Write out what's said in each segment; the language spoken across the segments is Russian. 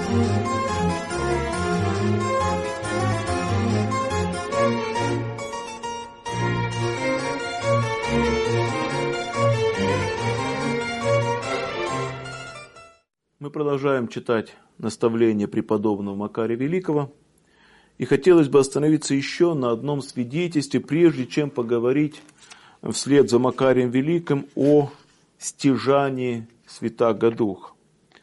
Мы продолжаем читать наставления преподобного Макария Великого. И хотелось бы остановиться еще на одном свидетельстве, прежде чем поговорить вслед за Макарием Великим о стяжании Святаго Духа.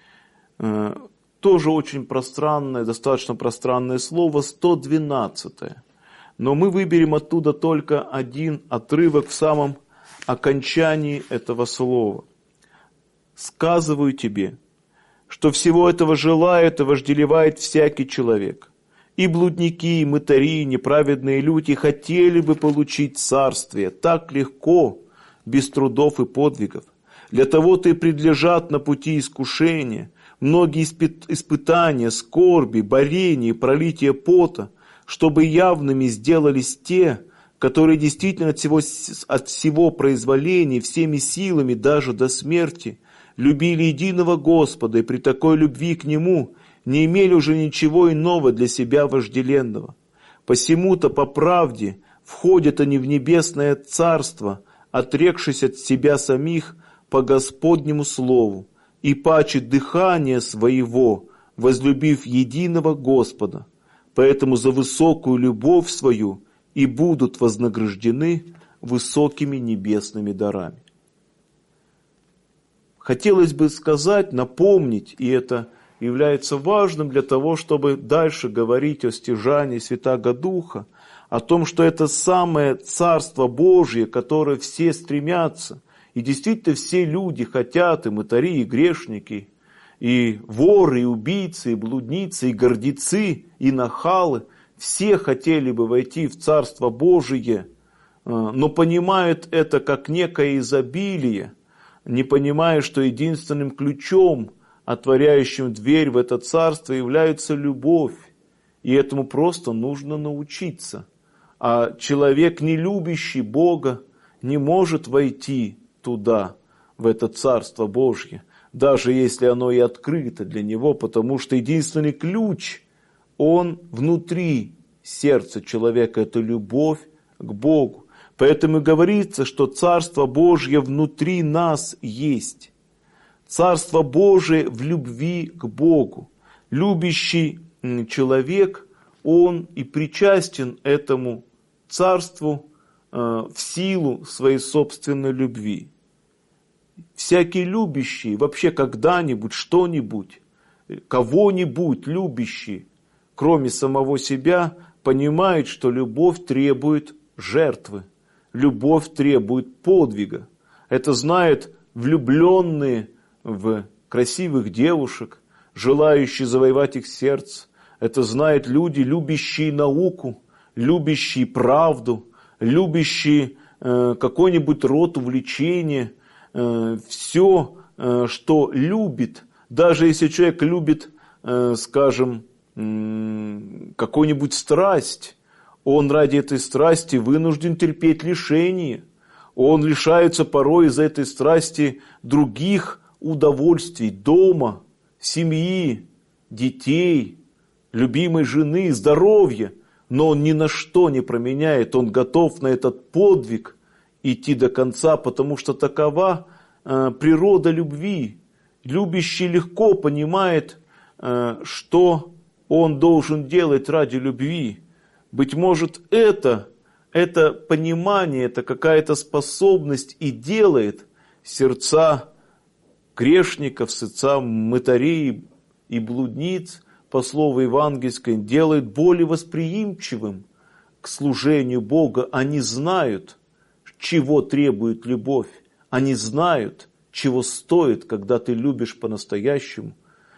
Тоже очень пространное, достаточно пространное слово, 112-е. Но мы выберем оттуда только один отрывок в самом окончании этого слова. «Сказываю тебе, что всего этого желает и вожделевает всякий человек. И блудники, и мытари, и неправедные люди хотели бы получить царствие так легко, без трудов и подвигов. Для того-то и предлежат на пути искушения, многие испытания, скорби, борения и пролития пота, чтобы явными сделались те, которые действительно от всего произволения, всеми силами, даже до смерти, любили единого Господа и при такой любви к Нему не имели уже ничего иного для себя вожделенного. Посему-то по правде входят они в небесное царство, отрекшись от себя самих по Господнему слову, и паче дыхания своего, возлюбив единого Господа. Поэтому за высокую любовь свою и будут вознаграждены высокими небесными дарами». Хотелось бы сказать, напомнить, и это является важным для того, чтобы дальше говорить о стяжании Святаго Духа, о том, что это самое Царство Божие, которое все стремятся, и действительно все люди хотят, и мытари, и грешники, и воры, и убийцы, и блудницы, и гордецы, и нахалы, все хотели бы войти в Царство Божие, но понимают это как некое изобилие, не понимая, что единственным ключом, отворяющим дверь в это царство, является любовь. И этому просто нужно научиться. А человек, не любящий Бога, не может войти туда, в это Царство Божье, даже если оно и открыто для него, потому что единственный ключ, он внутри сердца человека, это любовь к Богу. Поэтому говорится, что Царство Божье внутри нас есть. Царство Божие в любви к Богу. Любящий человек, он и причастен этому Царству в силу своей собственной любви. Всякий любящий, вообще когда-нибудь, что-нибудь, кого-нибудь любящий, кроме самого себя, понимает, что любовь требует жертвы. Любовь требует подвига. Это знают влюбленные в красивых девушек, желающие завоевать их сердце. Это знают люди, любящие науку, любящие правду, любящие какой-нибудь род увлечения. Все, что любит, даже если человек любит, скажем, какую-нибудь страсть, он ради этой страсти вынужден терпеть лишения. Он лишается порой из-за этой страсти других удовольствий, дома, семьи, детей, любимой жены, здоровья. Но он ни на что не променяет, он готов на этот подвиг идти до конца, потому что такова природа любви. Любящий легко понимает, что он должен делать ради любви. Быть может, это понимание, это какая-то способность и делает сердца грешников, сердца мытарей и блудниц, по слову евангельскому, делает более восприимчивым к служению Бога. Они знают, чего требует любовь. Они знают, чего стоит, когда ты любишь по-настоящему.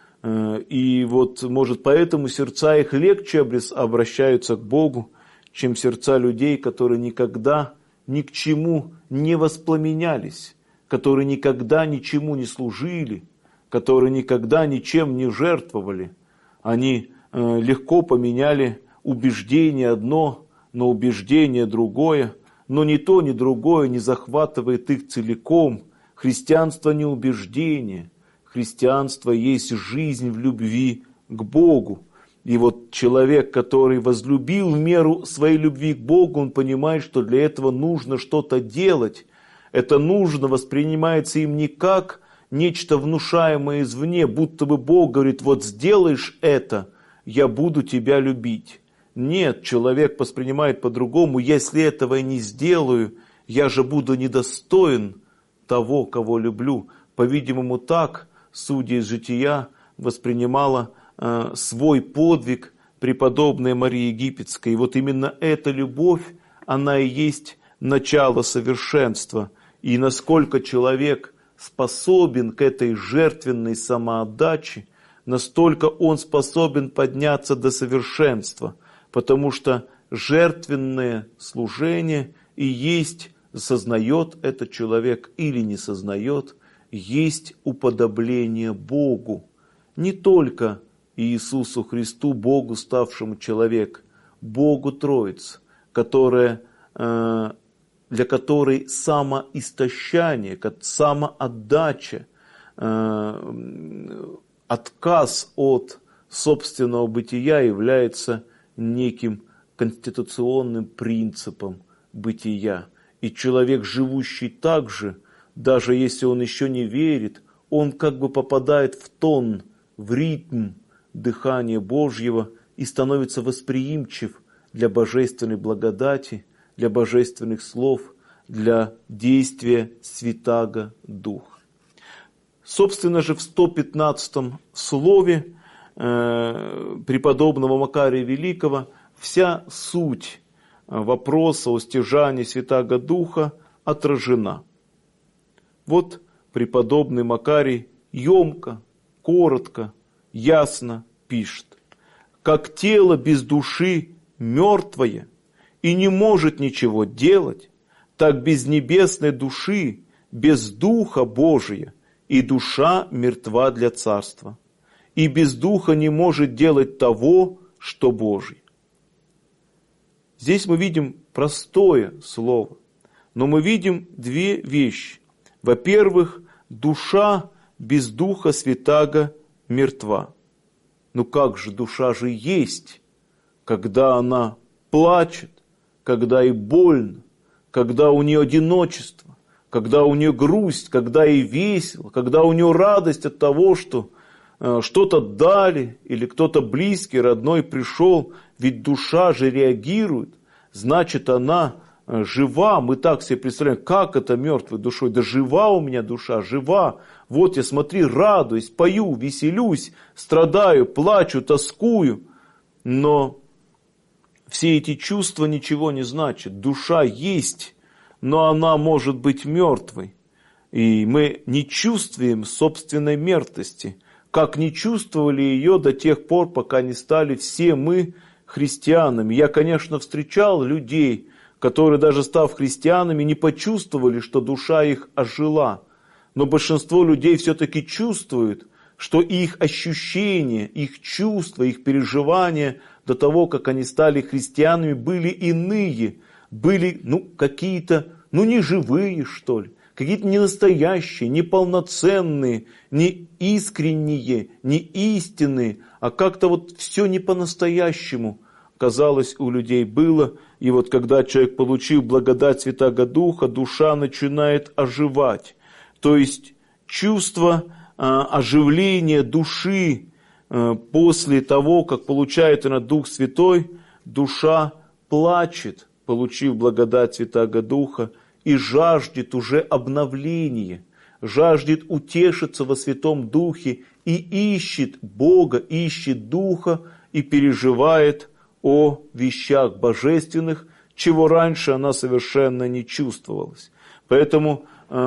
И вот, может, поэтому сердца их легче обращаются к Богу, чем сердца людей, которые никогда ни к чему не воспламенялись, которые никогда ничему не служили, которые никогда ничем не жертвовали. Они легко поменяли убеждение одно на убеждение другое, но ни то, ни другое не захватывает их целиком. Христианство не убеждение. Христианство есть жизнь в любви к Богу. И вот человек, который возлюбил в меру своей любви к Богу, он понимает, что для этого нужно что-то делать. Это нужно воспринимается им не как нечто внушаемое извне, будто бы Бог говорит, вот сделаешь это, я буду тебя любить. Нет, человек воспринимает по-другому, если этого я не сделаю, я же буду недостоин того, кого люблю. По-видимому, так судья из жития воспринимала свой подвиг преподобная Мария Египетская. И вот именно эта любовь, она и есть начало совершенства. И насколько человек способен к этой жертвенной самоотдаче, настолько он способен подняться до совершенства. Потому что жертвенное служение и есть, сознает этот человек или не сознает, есть уподобление Богу. Не только Иисусу Христу, Богу, ставшему человек, Богу Троице, для которой самоистощание, самоотдача, отказ от собственного бытия является неким конституционным принципом бытия. И человек, живущий так же, даже если он еще не верит, он как бы попадает в тон, в ритм дыхания Божьего и становится восприимчив для божественной благодати, для божественных слов, для действия Святаго Духа. Собственно же, в 115-м слове преподобного Макария Великого вся суть вопроса о стяжании Святаго Духа отражена. Вот преподобный Макарий емко, коротко, ясно пишет: «Как тело без души мертвое и не может ничего делать, так без небесной души, без Духа Божия и душа мертва для царства, и без Духа не может делать того, что Божие». Здесь мы видим простое слово, но мы видим две вещи. Во-первых, душа без Духа Святаго мертва. Ну как же, душа же есть, когда она плачет, когда ей больно, когда у нее одиночество, когда у нее грусть, когда ей весело, когда у нее радость от того, что что-то дали или кто-то близкий, родной пришел. Ведь душа же реагирует, значит она жива. Мы так себе представляем, как это мертвой душой? Да жива у меня душа, жива. Вот я, смотри, радуюсь, пою, веселюсь, страдаю, плачу, тоскую. Но все эти чувства ничего не значат. Душа есть, но она может быть мертвой. И мы не чувствуем собственной мертвости, как не чувствовали ее до тех пор, пока не стали все мы христианами. Я, конечно, встречал людей, которые, даже став христианами, не почувствовали, что душа их ожила. Но большинство людей все-таки чувствуют, что их ощущения, их чувства, их переживания до того, как они стали христианами, были иные, были какие-то, неживые, что ли, какие-то ненастоящие, неполноценные, не искренние, не истинные, а как-то вот все не по-настоящему, казалось, у людей было. И вот когда человек получил благодать Святаго Духа, душа начинает оживать. То есть чувство оживления души после того, как получает она Дух Святой, душа плачет, получив благодать Святаго Духа, и жаждет уже обновления, жаждет утешиться во Святом Духе и ищет Бога, ищет Духа и переживает о вещах божественных, чего раньше она совершенно не чувствовалась. Поэтому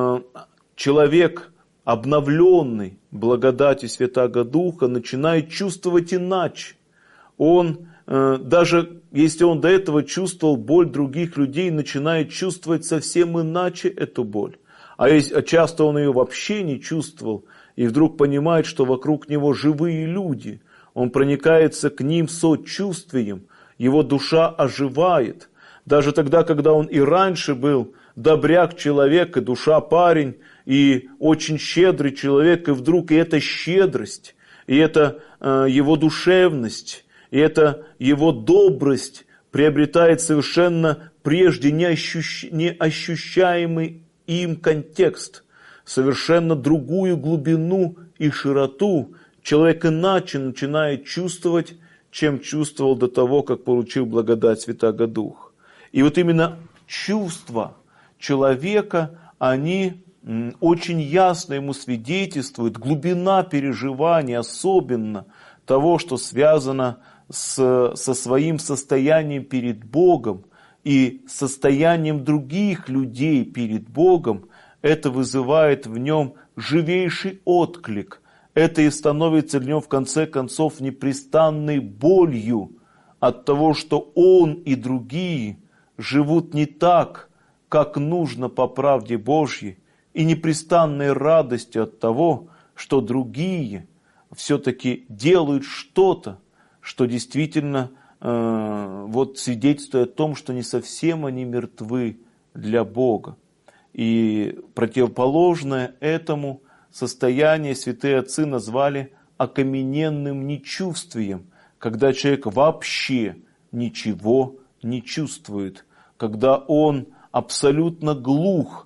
человек, обновленный благодатью Святаго Духа, начинает чувствовать иначе. Он, даже если он до этого чувствовал боль других людей, начинает чувствовать совсем иначе эту боль. А часто он ее вообще не чувствовал, и вдруг понимает, что вокруг него живые люди. Он проникается к ним сочувствием, его душа оживает. Даже тогда, когда он и раньше был добряк человек, и душа парень, и очень щедрый человек, и вдруг и эта щедрость, и это его душевность, и это его добрость приобретает совершенно прежде неощущаемый им контекст, совершенно другую глубину и широту. Человек иначе начинает чувствовать, чем чувствовал до того, как получил благодать Святаго Духа. И вот именно чувства человека, они очень ясно ему свидетельствуют, глубина переживания, особенно того, что связано со своим состоянием перед Богом и состоянием других людей перед Богом, это вызывает в нем живейший отклик. Это и становится в нем в конце концов непрестанной болью от того, что он и другие живут не так, как нужно по правде Божьей, и непрестанной радостью от того, что другие все-таки делают что-то, что действительно свидетельствует о том, что не совсем они мертвы для Бога. И противоположное этому состояние святые отцы назвали окамененным нечувствием, когда человек вообще ничего не чувствует, когда он абсолютно глух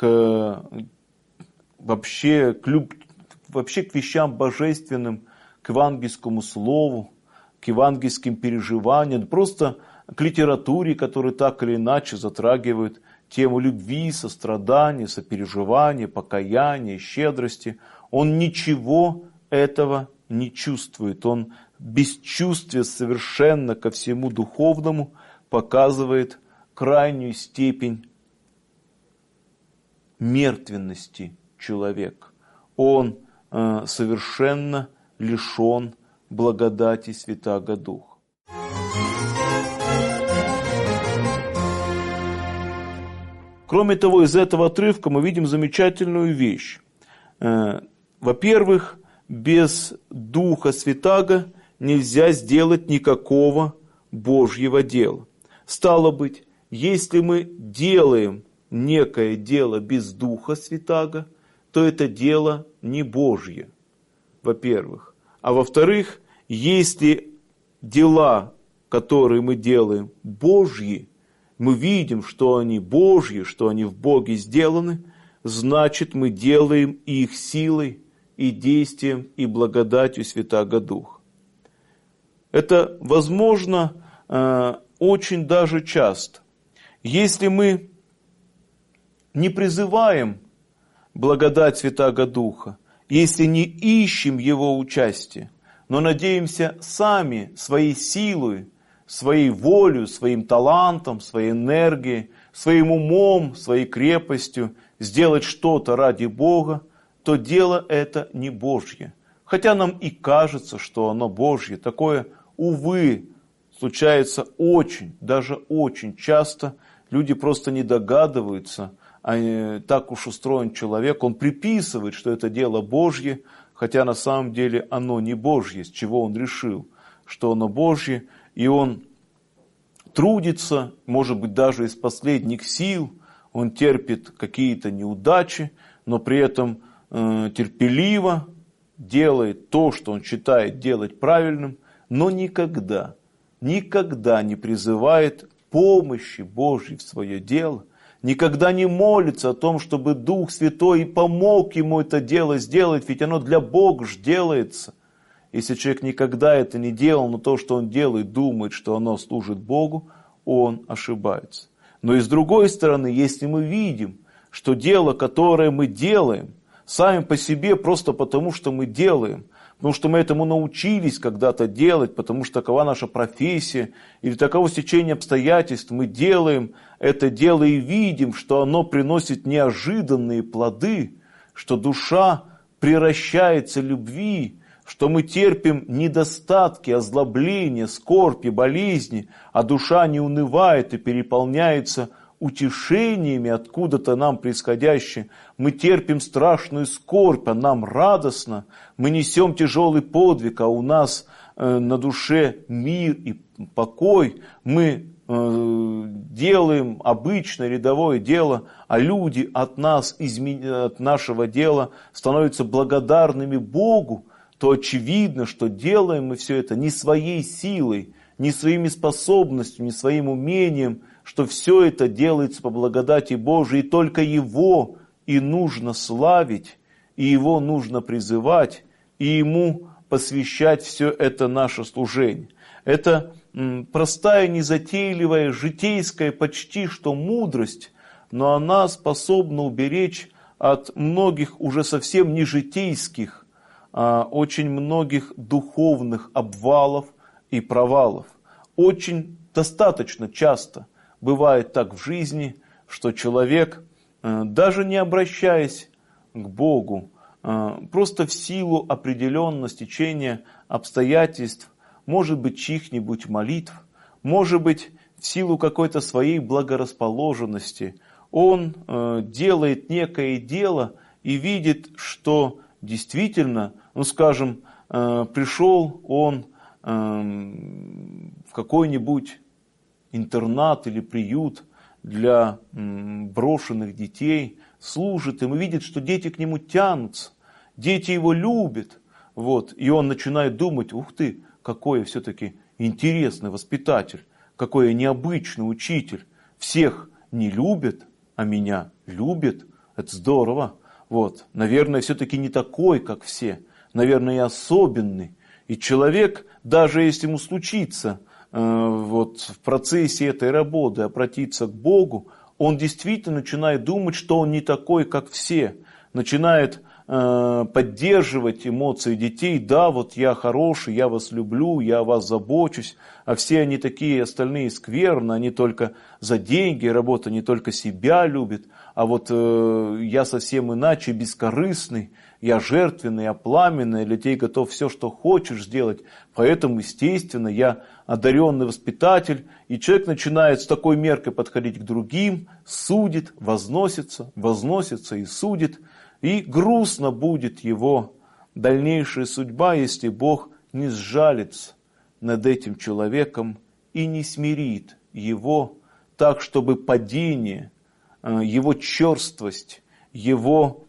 вообще к вещам божественным, к евангельскому слову, к евангельским переживаниям, просто к литературе, которая так или иначе затрагивает тему любви, сострадания, сопереживания, покаяния, щедрости. Он ничего этого не чувствует. Он бесчувствие совершенно ко всему духовному показывает крайнюю степень мертвенности человека. Он совершенно лишен благодати Святаго Духа. Кроме того, из этого отрывка мы видим замечательную вещь. Во-первых, без Духа Святаго нельзя сделать никакого Божьего дела. Стало быть, если мы делаем некое дело без Духа Святаго, то это дело не Божье, во-первых. А во-вторых, если дела, которые мы делаем, Божьи, мы видим, что они Божьи, что они в Боге сделаны, значит, мы делаем их силой и действием и благодатью Святаго Духа. Это возможно очень даже часто. Если мы не призываем благодать Святаго Духа, если не ищем Его участия, но надеемся сами своей силой, своей волей, своим талантом, своей энергией, своим умом, своей крепостью сделать что-то ради Бога, то дело это не Божье. Хотя нам и кажется, что оно Божье. Такое, увы, случается очень, даже очень часто. Люди просто не догадываются, так уж устроен человек. Он приписывает, что это дело Божье, хотя на самом деле оно не Божье. С чего он решил, что оно Божье. И он трудится, может быть, даже из последних сил. Он терпит какие-то неудачи, но при этом терпеливо делает то, что он считает делать правильным, но никогда не призывает помощи Божьей в свое дело, никогда не молится о том, чтобы Дух Святой помог ему это дело сделать, ведь оно для Бога же делается. Если человек никогда это не делал, но то, что он делает, думает, что оно служит Богу, он ошибается. Но и с другой стороны, если мы видим, что дело, которое мы делаем, сами по себе просто потому, что мы делаем, потому что мы этому научились когда-то делать, потому что такова наша профессия, или таково стечение обстоятельств, мы делаем это дело и видим, что оно приносит неожиданные плоды, что душа приращается любви, что мы терпим недостатки, озлобления, скорбь и болезни, а душа не унывает и переполняется утешениями, откуда-то нам происходящие. Мы терпим страшную скорбь, а нам радостно. Мы несем тяжелый подвиг, а у нас на душе мир и покой. Мы делаем обычное рядовое дело, а люди от нас, от нашего дела становятся благодарными Богу, то очевидно, что делаем мы все это не своей силой, не своими способностями, не своим умением, что все это делается по благодати Божией, и только Его и нужно славить, и Его нужно призывать, и Ему посвящать все это наше служение. Это простая, незатейливая, житейская почти что мудрость, но она способна уберечь от многих уже совсем не житейских, а очень многих духовных обвалов и провалов. Очень достаточно часто бывает так в жизни, что человек, даже не обращаясь к Богу, просто в силу определенного стечения обстоятельств, может быть, чьих-нибудь молитв, может быть, в силу какой-то своей благорасположенности, он делает некое дело и видит, что действительно, ну скажем, пришел он в какой-нибудь интернат или приют для брошенных детей, служит им и видит, что дети к нему тянутся, дети его любят. Вот, и он начинает думать, ух ты, какой я все-таки интересный воспитатель, какой я необычный учитель. Всех не любят, а меня любят. Это здорово. Вот, наверное, все-таки не такой, как все. Наверное, я особенный. И человек, даже если ему случится вот, в процессе этой работы обратиться к Богу, он действительно начинает думать, что он не такой, как все. Начинает поддерживать эмоции детей. Да, вот я хороший, я вас люблю, я о вас забочусь. А все они такие остальные скверны, они только за деньги работают, они только себя любят. А вот я совсем иначе, бескорыстный, я жертвенный, я пламенный, для тебя готов все, что хочешь сделать. Поэтому, естественно, я одаренный воспитатель. И человек начинает с такой меркой подходить к другим, судит, возносится и судит. И грустно будет его дальнейшая судьба, если Бог не сжалится над этим человеком и не смирит его так, чтобы падение, его черствость, его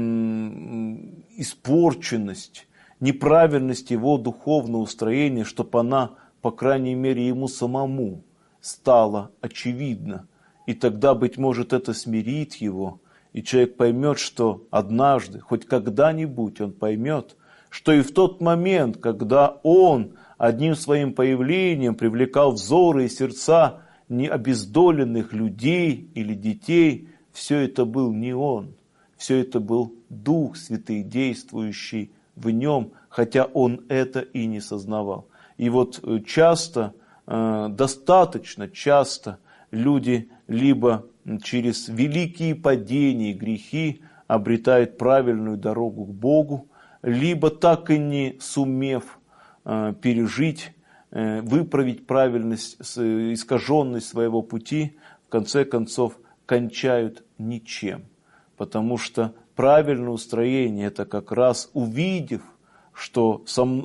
испорченность, неправильность его духовного устроения, чтобы она, по крайней мере, ему самому стала очевидна. И тогда, быть может, это смирит его, и человек поймет, что однажды, хоть когда-нибудь он поймет, что и в тот момент, когда он одним своим появлением привлекал взоры и сердца необездоленных людей или детей, все это был не он, все это был Дух Святый, действующий в нем, хотя он это и не сознавал. И вот часто, достаточно часто люди либо через великие падения и грехи обретают правильную дорогу к Богу, либо так и не сумев пережить, выправить правильность, искаженность своего пути, в конце концов кончают ничем. Потому что правильное устроение – это как раз увидев, что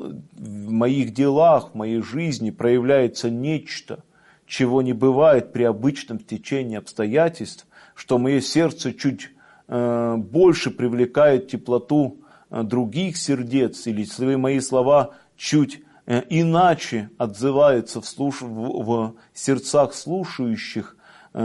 в моих делах, в моей жизни проявляется нечто, чего не бывает при обычном течении обстоятельств, что мое сердце чуть больше привлекает теплоту других сердец, или мои слова чуть иначе отзываются в сердцах слушающих.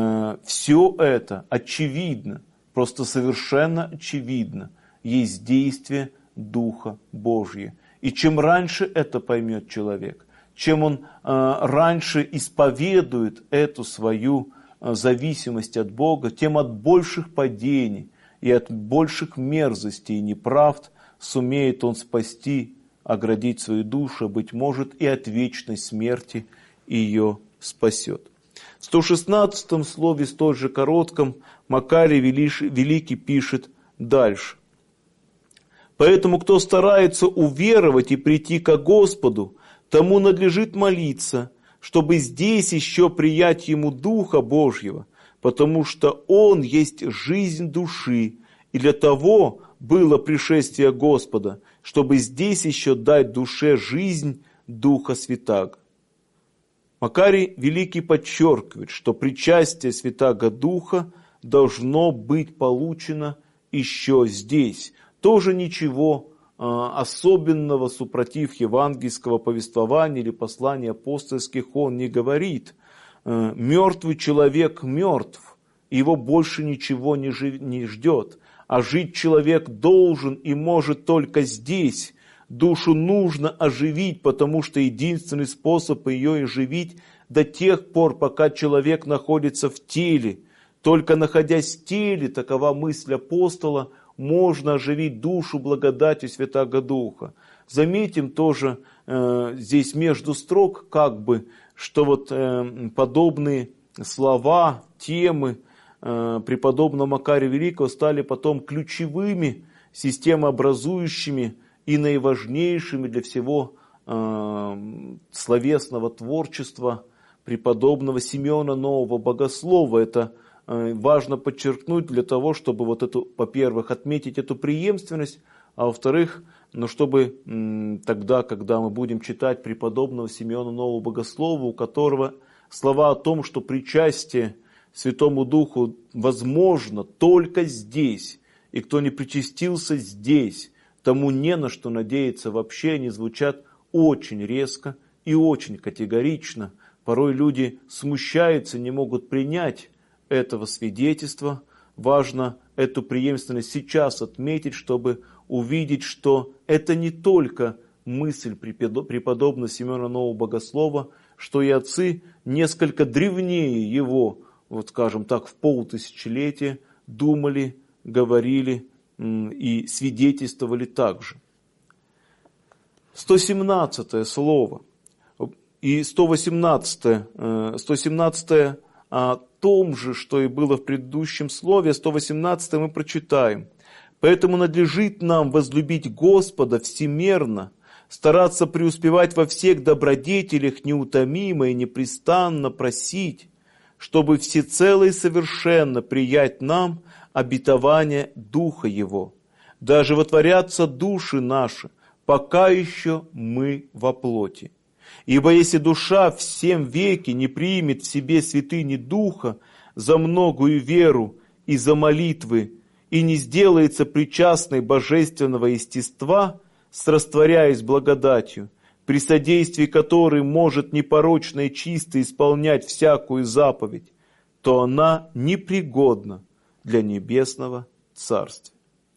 Все это очевидно, просто совершенно очевидно, есть действие Духа Божьего. И чем раньше это поймет человек, чем он раньше исповедует эту свою зависимость от Бога, тем от больших падений и от больших мерзостей и неправд сумеет он спасти, оградить свою душу, быть может, и от вечной смерти ее спасет. В 116 слове, столь же коротком, Макарий Великий пишет дальше. «Поэтому, кто старается уверовать и прийти ко Господу, тому надлежит молиться, чтобы здесь еще приять ему Духа Божьего, потому что Он есть жизнь души, и для того было пришествие Господа, чтобы здесь еще дать душе жизнь Духа Святаго». Макарий Великий подчеркивает, что причастие Святаго Духа должно быть получено еще здесь. Тоже ничего особенного супротив евангельского повествования или послания апостольских он не говорит. Мертвый человек мертв, его больше ничего не ждет. А жить человек должен и может только здесь. Душу нужно оживить, потому что единственный способ ее оживить до тех пор, пока человек находится в теле. Только находясь в теле, такова мысль апостола, можно оживить душу благодатью Святаго Духа. Заметим тоже здесь между строк, что вот подобные слова, темы преподобного Макария Великого стали потом ключевыми, системообразующими и наиважнейшими для всего словесного творчества преподобного Симеона Нового Богослова. Это важно подчеркнуть для того, чтобы вот эту, во-первых, отметить эту преемственность, а во-вторых, чтобы тогда, когда мы будем читать преподобного Симеона Нового Богослова, у которого слова о том, что причастие Святому Духу возможно только здесь, и кто не причастился здесь, тому не на что надеяться вообще, они звучат очень резко и очень категорично. Порой люди смущаются, не могут принять этого свидетельства. Важно эту преемственность сейчас отметить, чтобы увидеть, что это не только мысль преподобного Симеона Нового Богослова, что и отцы несколько древнее его, вот скажем так, в полтысячелетия думали, говорили и свидетельствовали также. 117 слово и 117 о том же, что и было в предыдущем слове, 118 мы прочитаем. «Поэтому надлежит нам возлюбить Господа всемерно, стараться преуспевать во всех добродетелях неутомимо и непрестанно просить, чтобы всецело и совершенно приять нам обетование Духа Его. Даже вотворятся души наши, пока еще мы во плоти. Ибо если душа в сем веке не примет в себе святыни Духа за многую веру и за молитвы, и не сделается причастной божественного естества, срастворяясь благодатью, при содействии которой может непорочно и чисто исполнять всякую заповедь, то она непригодна для небесного Царствия».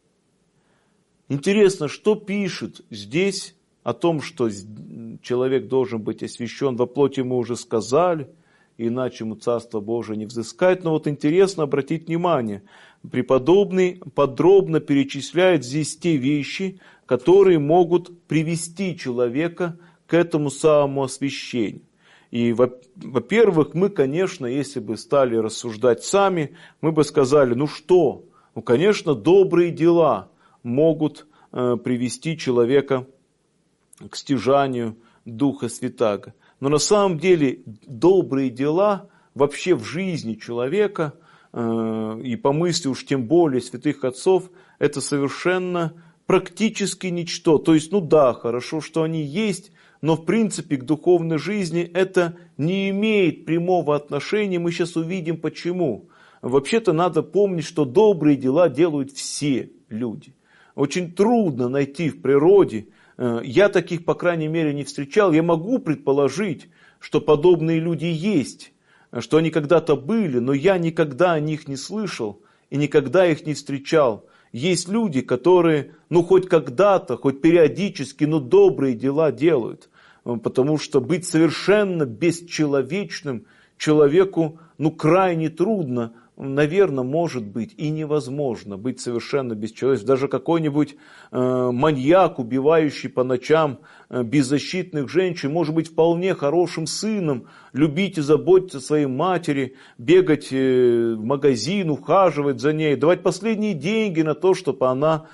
Интересно, что пишет здесь о том, что человек должен быть освящен во плоти, мы уже сказали, иначе ему Царство Божие не взыскать. Но вот интересно обратить внимание, преподобный подробно перечисляет здесь те вещи, которые могут привести человека к этому самому освящению. И, во-первых, мы, конечно, если бы стали рассуждать сами, мы бы сказали, конечно, добрые дела могут привести человека к стяжанию Духа Святаго. Но на самом деле добрые дела вообще в жизни человека, и по мысли уж тем более святых отцов, это совершенно практически ничто. То есть, хорошо, что они есть, но в принципе к духовной жизни это не имеет прямого отношения. Мы сейчас увидим почему. Вообще-то надо помнить, что добрые дела делают все люди. Очень трудно найти в природе, я таких, по крайней мере, не встречал. Я могу предположить, что подобные люди есть, что они когда-то были, но я никогда о них не слышал и никогда их не встречал. Есть люди, которые, хоть когда-то, хоть периодически, добрые дела делают. Потому что быть совершенно бесчеловечным человеку, крайне трудно. Наверное, может быть и невозможно быть совершенно бесчеловечным. Даже какой-нибудь маньяк, убивающий по ночам беззащитных женщин, может быть вполне хорошим сыном, любить и заботиться о своей матери, бегать в магазин, ухаживать за ней, давать последние деньги на то, чтобы она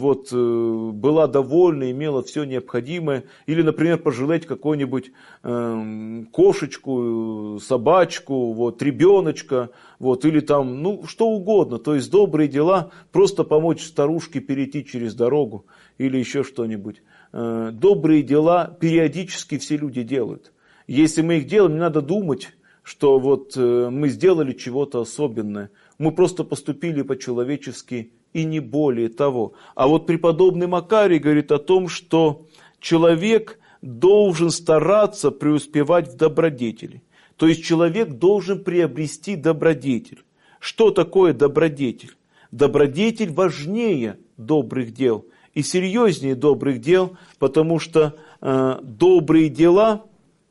была довольна, имела все необходимое. Или, например, пожалеть какую-нибудь кошечку, собачку, ребеночка, или там, что угодно. То есть добрые дела, просто помочь старушке перейти через дорогу или еще что-нибудь. Добрые дела периодически все люди делают. Если мы их делаем, не надо думать, что мы сделали чего-то особенное. Мы просто поступили по-человечески и не более того. А вот преподобный Макарий говорит о том, что человек должен стараться преуспевать в добродетели. То есть человек должен приобрести добродетель. Что такое добродетель? Добродетель важнее добрых дел и серьезнее добрых дел, потому что добрые дела,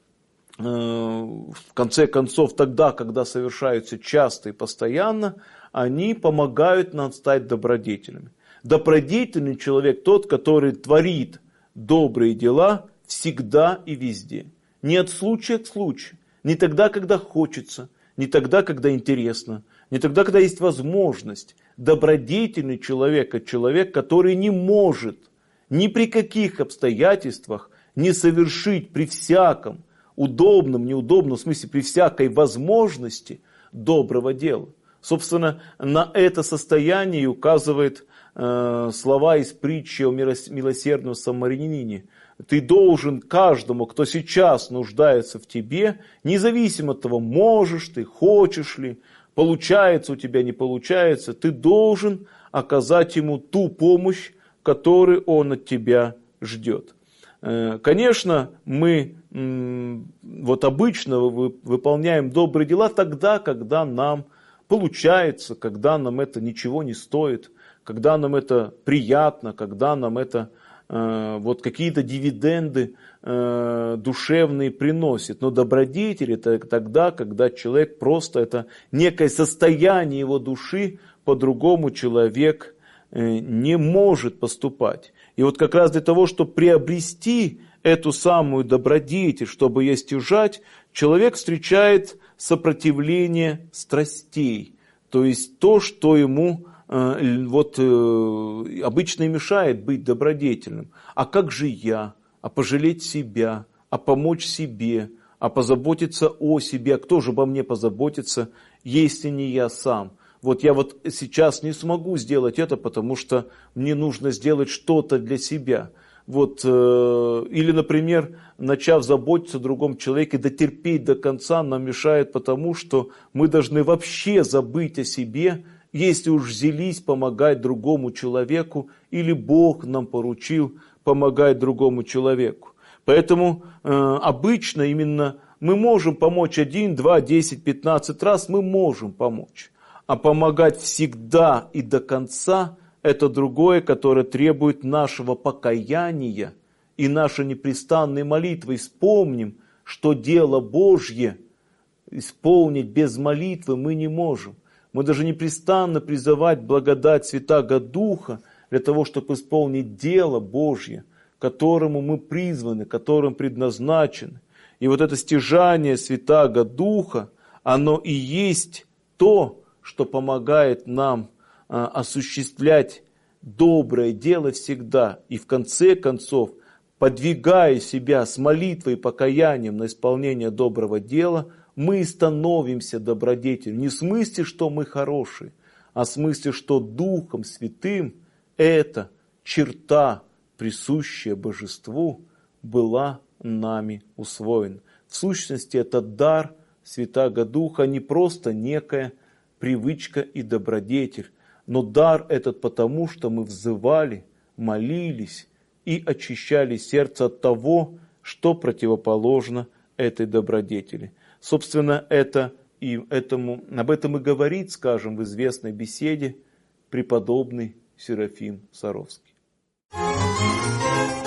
в конце концов, тогда, когда совершаются часто и постоянно, они помогают нам стать добродетелями. Добродетельный человек тот, который творит добрые дела всегда и везде. Не от случая к случаю, не тогда, когда хочется, не тогда, когда интересно, не тогда, когда есть возможность. Добродетельный человек – это человек, который не может ни при каких обстоятельствах не совершить при всяком удобном, неудобном, в смысле при всякой возможности доброго дела. Собственно, на это состояние указывает слова из притчи о милосердном самарянине. Ты должен каждому, кто сейчас нуждается в тебе, независимо от того, можешь ты, хочешь ли, получается у тебя, не получается, ты должен оказать ему ту помощь, которую он от тебя ждет. Конечно, мы вот обычно выполняем добрые дела тогда, когда нам получается, когда нам это ничего не стоит, когда нам это приятно, когда нам это вот какие-то дивиденды душевные приносит. Но добродетель это тогда, когда человек просто это некое состояние его души, по-другому человек не может поступать. И вот как раз для того, чтобы приобрести эту самую добродетель, чтобы ее стяжать, человек встречает сопротивление страстей. То есть то, что ему обычно и мешает быть добродетельным. А как же я? А пожалеть себя? А помочь себе? А позаботиться о себе? А кто же обо мне позаботится, если не я сам? Вот я вот сейчас не смогу сделать это, потому что мне нужно сделать что-то для себя. Вот, или, например, начав заботиться о другом человеке, дотерпеть до конца нам мешает потому, что мы должны вообще забыть о себе, если уж взялись помогать другому человеку, или Бог нам поручил помогать другому человеку. Поэтому обычно именно мы можем помочь 1, 2, 10, 15 раз, мы можем помочь. А помогать всегда и до конца – это другое, которое требует нашего покаяния и нашей непрестанной молитвы. Вспомним, что дело Божье исполнить без молитвы мы не можем. Мы должны непрестанно призывать благодать Святаго Духа для того, чтобы исполнить дело Божье, которому мы призваны, которым предназначены. И вот это стяжание Святаго Духа, оно и есть то, что помогает нам осуществлять доброе дело всегда. И в конце концов, подвигая себя с молитвой и покаянием на исполнение доброго дела, мы становимся добродетелью. Не в смысле, что мы хорошие, а в смысле, что Духом Святым эта черта, присущая Божеству, была нами усвоена. В сущности, этот дар Святаго Духа не просто некая привычка и добродетель, но дар этот потому, что мы взывали, молились и очищали сердце от того, что противоположно этой добродетели. Собственно, об этом и говорит, скажем, в известной беседе преподобный Серафим Саровский.